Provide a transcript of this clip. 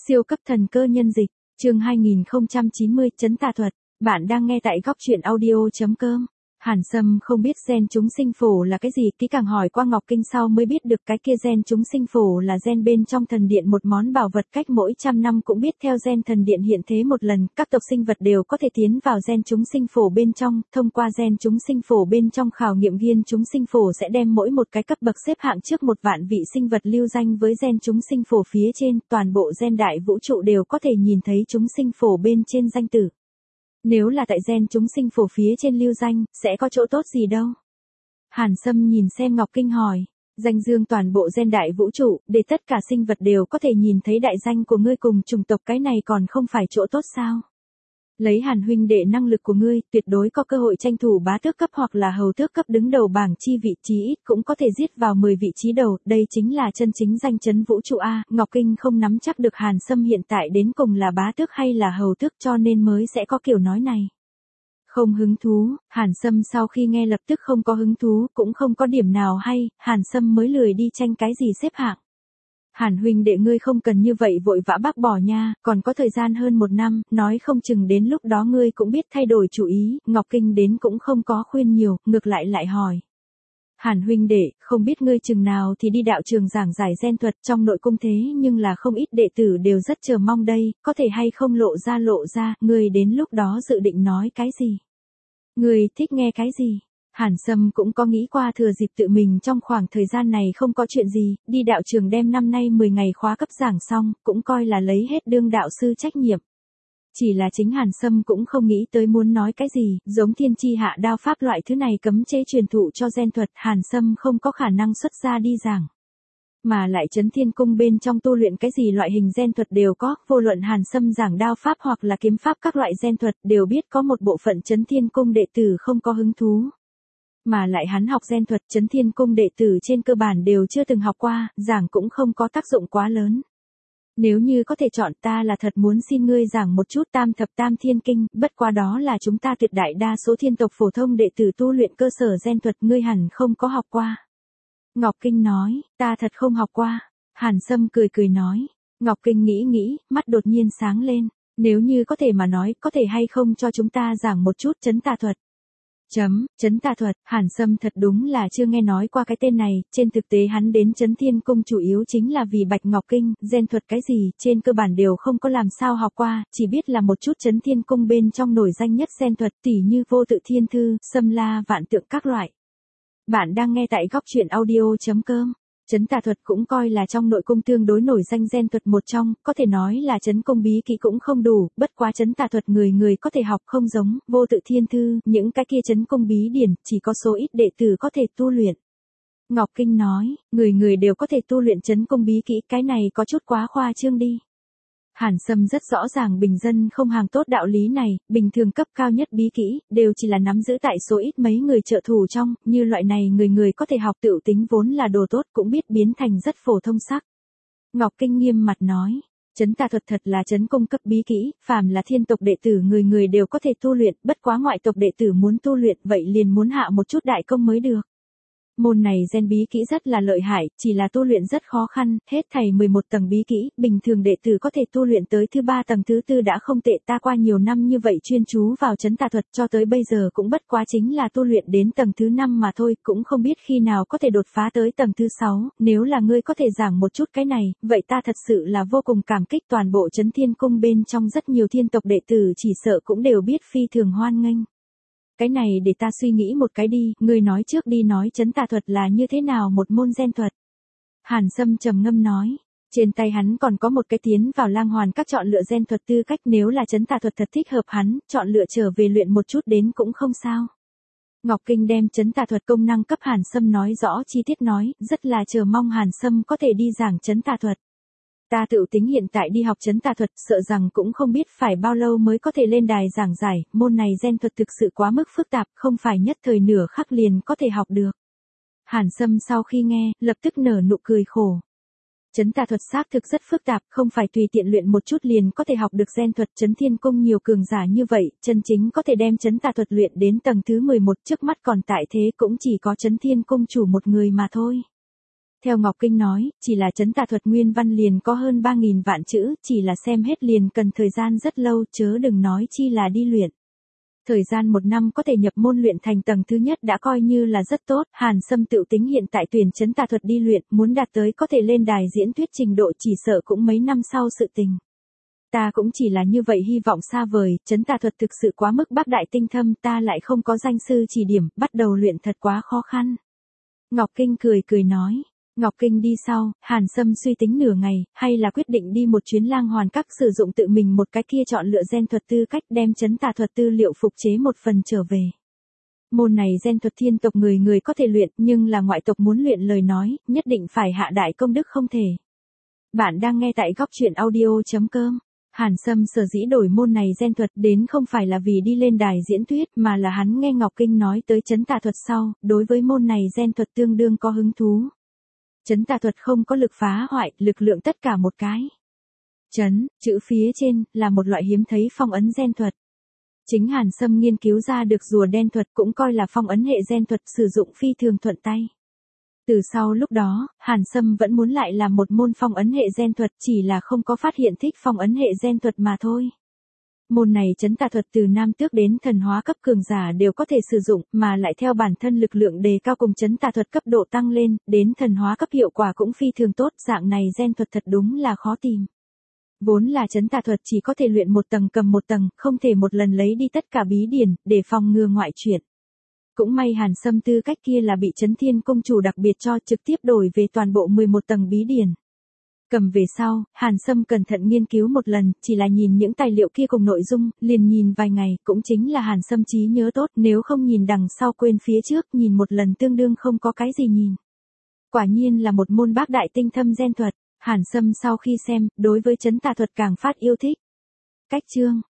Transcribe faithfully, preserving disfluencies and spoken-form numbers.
Siêu cấp thần cơ nhân dịch, chương hai nghìn không trăm chín mươi, trấn tà thuật. Bạn đang nghe tại góc truyện audio.com. Hàn Sâm không biết gen chúng sinh phổ là cái gì, kỹ càng hỏi qua Ngọc Kinh sau mới biết được cái kia gen chúng sinh phổ là gen bên trong thần điện, một món bảo vật cách mỗi trăm năm cũng biết theo gen thần điện hiện thế một lần, các tộc sinh vật đều có thể tiến vào gen chúng sinh phổ bên trong, thông qua gen chúng sinh phổ bên trong khảo nghiệm viên chúng sinh phổ sẽ đem mỗi một cái cấp bậc xếp hạng trước một vạn vị sinh vật lưu danh với gen chúng sinh phổ phía trên, toàn bộ gen đại vũ trụ đều có thể nhìn thấy chúng sinh phổ bên trên danh tử. Nếu là tại gen chúng sinh phổ phía trên lưu danh, sẽ có chỗ tốt gì đâu? Hàn Sâm nhìn xem Ngọc Kinh hỏi, danh dương toàn bộ gen đại vũ trụ, để tất cả sinh vật đều có thể nhìn thấy đại danh của ngươi cùng chủng tộc, cái này còn không phải chỗ tốt sao? Lấy Hàn huynh đệ năng lực của ngươi, tuyệt đối có cơ hội tranh thủ bá tước cấp hoặc là hầu tước cấp đứng đầu bảng chi vị trí, ít cũng có thể giết vào mười vị trí đầu, đây chính là chân chính danh chấn vũ trụ a. Ngọc Kinh không nắm chắc được Hàn Sâm hiện tại đến cùng là bá tước hay là hầu tước, cho nên mới sẽ có kiểu nói này. Không hứng thú, Hàn Sâm sau khi nghe lập tức không có hứng thú, cũng không có điểm nào hay, Hàn Sâm mới lười đi tranh cái gì xếp hạng. Hàn huynh đệ ngươi không cần như vậy vội vã bác bỏ nha, còn có thời gian hơn một năm, nói không chừng đến lúc đó ngươi cũng biết thay đổi chủ ý. Ngọc Kinh đến cũng không có khuyên nhiều, ngược lại lại hỏi. Hàn huynh đệ, không biết ngươi chừng nào thì đi đạo trường giảng giải gen thuật trong nội cung thế, nhưng là không ít đệ tử đều rất chờ mong đây, có thể hay không lộ ra lộ ra, ngươi đến lúc đó dự định nói cái gì? Ngươi thích nghe cái gì? Hàn Sâm cũng có nghĩ qua thừa dịp tự mình trong khoảng thời gian này không có chuyện gì, đi đạo trường đem năm nay mười ngày khóa cấp giảng xong, cũng coi là lấy hết đương đạo sư trách nhiệm. Chỉ là chính Hàn Sâm cũng không nghĩ tới muốn nói cái gì, giống thiên chi hạ đao pháp loại thứ này cấm chế truyền thụ cho gen thuật, Hàn Sâm không có khả năng xuất ra đi giảng. Mà lại Chấn Thiên Cung bên trong tu luyện cái gì loại hình gen thuật đều có, vô luận Hàn Sâm giảng đao pháp hoặc là kiếm pháp các loại gen thuật đều biết có một bộ phận Chấn Thiên Cung đệ tử không có hứng thú. Mà lại hắn học gen thuật, Chấn Thiên Cung đệ tử trên cơ bản đều chưa từng học qua, giảng cũng không có tác dụng quá lớn. Nếu như có thể chọn, ta là thật muốn xin ngươi giảng một chút tam thập tam thiên kinh, bất quá đó là chúng ta tuyệt đại đa số thiên tộc phổ thông đệ tử tu luyện cơ sở gen thuật, ngươi hẳn không có học qua. Ngọc Kinh nói, ta thật không học qua. Hàn Sâm cười cười nói. Ngọc Kinh nghĩ nghĩ, mắt đột nhiên sáng lên. Nếu như có thể mà nói, có thể hay không cho chúng ta giảng một chút trấn tà thuật. Chấm, trấn tà thuật, Hàn Sâm thật đúng là chưa nghe nói qua cái tên này, trên thực tế hắn đến Chấn Thiên Cung chủ yếu chính là vì Bạch Ngọc Kinh, gen thuật cái gì, trên cơ bản đều không có làm sao học qua, chỉ biết là một chút Chấn Thiên Cung bên trong nổi danh nhất gen thuật, tỉ như Vô Tự Thiên Thư, Xâm La Vạn Tượng các loại. Bạn đang nghe tại góc truyện audio.com. Trấn tà thuật cũng coi là trong nội cung tương đối nổi danh gen thuật một trong, có thể nói là trấn cung bí kỹ cũng không đủ, bất quá trấn tà thuật người người có thể học, không giống Vô Tự Thiên Thư, những cái kia trấn cung bí điển, chỉ có số ít đệ tử có thể tu luyện. Ngọc Kinh nói, người người đều có thể tu luyện trấn cung bí kỹ, cái này có chút quá khoa trương đi. Hàn Sâm rất rõ ràng bình dân không hàng tốt đạo lý này, bình thường cấp cao nhất bí kỹ, đều chỉ là nắm giữ tại số ít mấy người trợ thủ trong, như loại này người người có thể học tựu tính vốn là đồ tốt cũng biết biến thành rất phổ thông sắc. Ngọc Kinh nghiêm mặt nói, trấn tà thuật thật là trấn cung cấp bí kỹ, phàm là thiên tộc đệ tử người người đều có thể tu luyện, bất quá ngoại tộc đệ tử muốn tu luyện vậy liền muốn hạ một chút đại công mới được. Môn này gen bí kỹ rất là lợi hại, chỉ là tu luyện rất khó khăn, hết thảy mười một tầng bí kỹ, bình thường đệ tử có thể tu luyện tới thứ ba tầng thứ tư đã không tệ, ta qua nhiều năm như vậy chuyên chú vào trấn tà thuật cho tới bây giờ cũng bất quá chính là tu luyện đến tầng thứ năm mà thôi, cũng không biết khi nào có thể đột phá tới tầng thứ sáu, nếu là ngươi có thể giảng một chút cái này, vậy ta thật sự là vô cùng cảm kích, toàn bộ Chấn Thiên Cung bên trong rất nhiều thiên tộc đệ tử chỉ sợ cũng đều biết phi thường hoan nghênh. Cái này để ta suy nghĩ một cái đi, ngươi nói trước đi, nói trấn tà thuật là như thế nào một môn gen thuật. Hàn Sâm trầm ngâm nói, trên tay hắn còn có một cái tiến vào lang hoàn các chọn lựa gen thuật tư cách, nếu là trấn tà thuật thật thích hợp hắn, chọn lựa trở về luyện một chút đến cũng không sao. Ngọc Kinh đem trấn tà thuật công năng cấp Hàn Sâm nói rõ chi tiết nói, rất là chờ mong Hàn Sâm có thể đi giảng trấn tà thuật. Ta tự tính hiện tại đi học trấn tà thuật, sợ rằng cũng không biết phải bao lâu mới có thể lên đài giảng giải, môn này gen thuật thực sự quá mức phức tạp, không phải nhất thời nửa khắc liền có thể học được. Hàn Sâm sau khi nghe, lập tức nở nụ cười khổ. Trấn tà thuật xác thực rất phức tạp, không phải tùy tiện luyện một chút liền có thể học được gen thuật, Chấn Thiên Cung nhiều cường giả như vậy, chân chính có thể đem trấn tà thuật luyện đến tầng thứ mười một, trước mắt còn tại thế cũng chỉ có Chấn Thiên Cung chủ một người mà thôi. Theo Ngọc Kinh nói, chỉ là trấn tà thuật nguyên văn liền có hơn ba nghìn vạn chữ, chỉ là xem hết liền cần thời gian rất lâu, chớ đừng nói chi là đi luyện. Thời gian một năm có thể nhập môn luyện thành tầng thứ nhất đã coi như là rất tốt, Hàn Sâm tự tính hiện tại tuyển trấn tà thuật đi luyện, muốn đạt tới có thể lên đài diễn thuyết trình độ chỉ sợ cũng mấy năm sau sự tình. Ta cũng chỉ là như vậy hy vọng xa vời, trấn tà thuật thực sự quá mức bác đại tinh thâm, ta lại không có danh sư chỉ điểm, bắt đầu luyện thật quá khó khăn. Ngọc Kinh cười cười nói. Ngọc Kinh đi sau, Hàn Sâm suy tính nửa ngày, hay là quyết định đi một chuyến Lang Hoàn Các sử dụng tự mình một cái kia chọn lựa gen thuật tư cách đem trấn tà thuật tư liệu phục chế một phần trở về. Môn này gen thuật thiên tộc người người có thể luyện, nhưng là ngoại tộc muốn luyện lời nói, nhất định phải hạ đại công đức không thể. Bạn đang nghe tại góc truyện audio chấm com. Hàn Sâm sở dĩ đổi môn này gen thuật đến không phải là vì đi lên đài diễn thuyết mà là hắn nghe Ngọc Kinh nói tới trấn tà thuật sau, đối với môn này gen thuật tương đương có hứng thú. Trấn tà thuật không có lực phá hoại, lực lượng tất cả một cái. Trấn, chữ phía trên, là một loại hiếm thấy phong ấn gen thuật. Chính Hàn Sâm nghiên cứu ra được rùa đen thuật cũng coi là phong ấn hệ gen thuật sử dụng phi thường thuận tay. Từ sau lúc đó, Hàn Sâm vẫn muốn lại làm một môn phong ấn hệ gen thuật chỉ là không có phát hiện thích phong ấn hệ gen thuật mà thôi. Môn này trấn tà thuật từ nam tước đến thần hóa cấp cường giả đều có thể sử dụng, mà lại theo bản thân lực lượng đề cao cùng trấn tà thuật cấp độ tăng lên, đến thần hóa cấp hiệu quả cũng phi thường tốt, dạng này gen thuật thật đúng là khó tìm. Vốn là trấn tà thuật chỉ có thể luyện một tầng cầm một tầng, không thể một lần lấy đi tất cả bí điển, để phòng ngừa ngoại chuyển. Cũng may Hàn Sâm tư cách kia là bị Trấn Thiên Công Chủ đặc biệt cho trực tiếp đổi về toàn bộ mười một tầng bí điển. Cầm về sau, Hàn Sâm cẩn thận nghiên cứu một lần, chỉ là nhìn những tài liệu kia cùng nội dung, liền nhìn vài ngày, cũng chính là Hàn Sâm trí nhớ tốt, nếu không nhìn đằng sau quên phía trước, nhìn một lần tương đương không có cái gì nhìn. Quả nhiên là một môn bác đại tinh thâm gen thuật, Hàn Sâm sau khi xem, đối với trấn tà thuật càng phát yêu thích. Cách chương,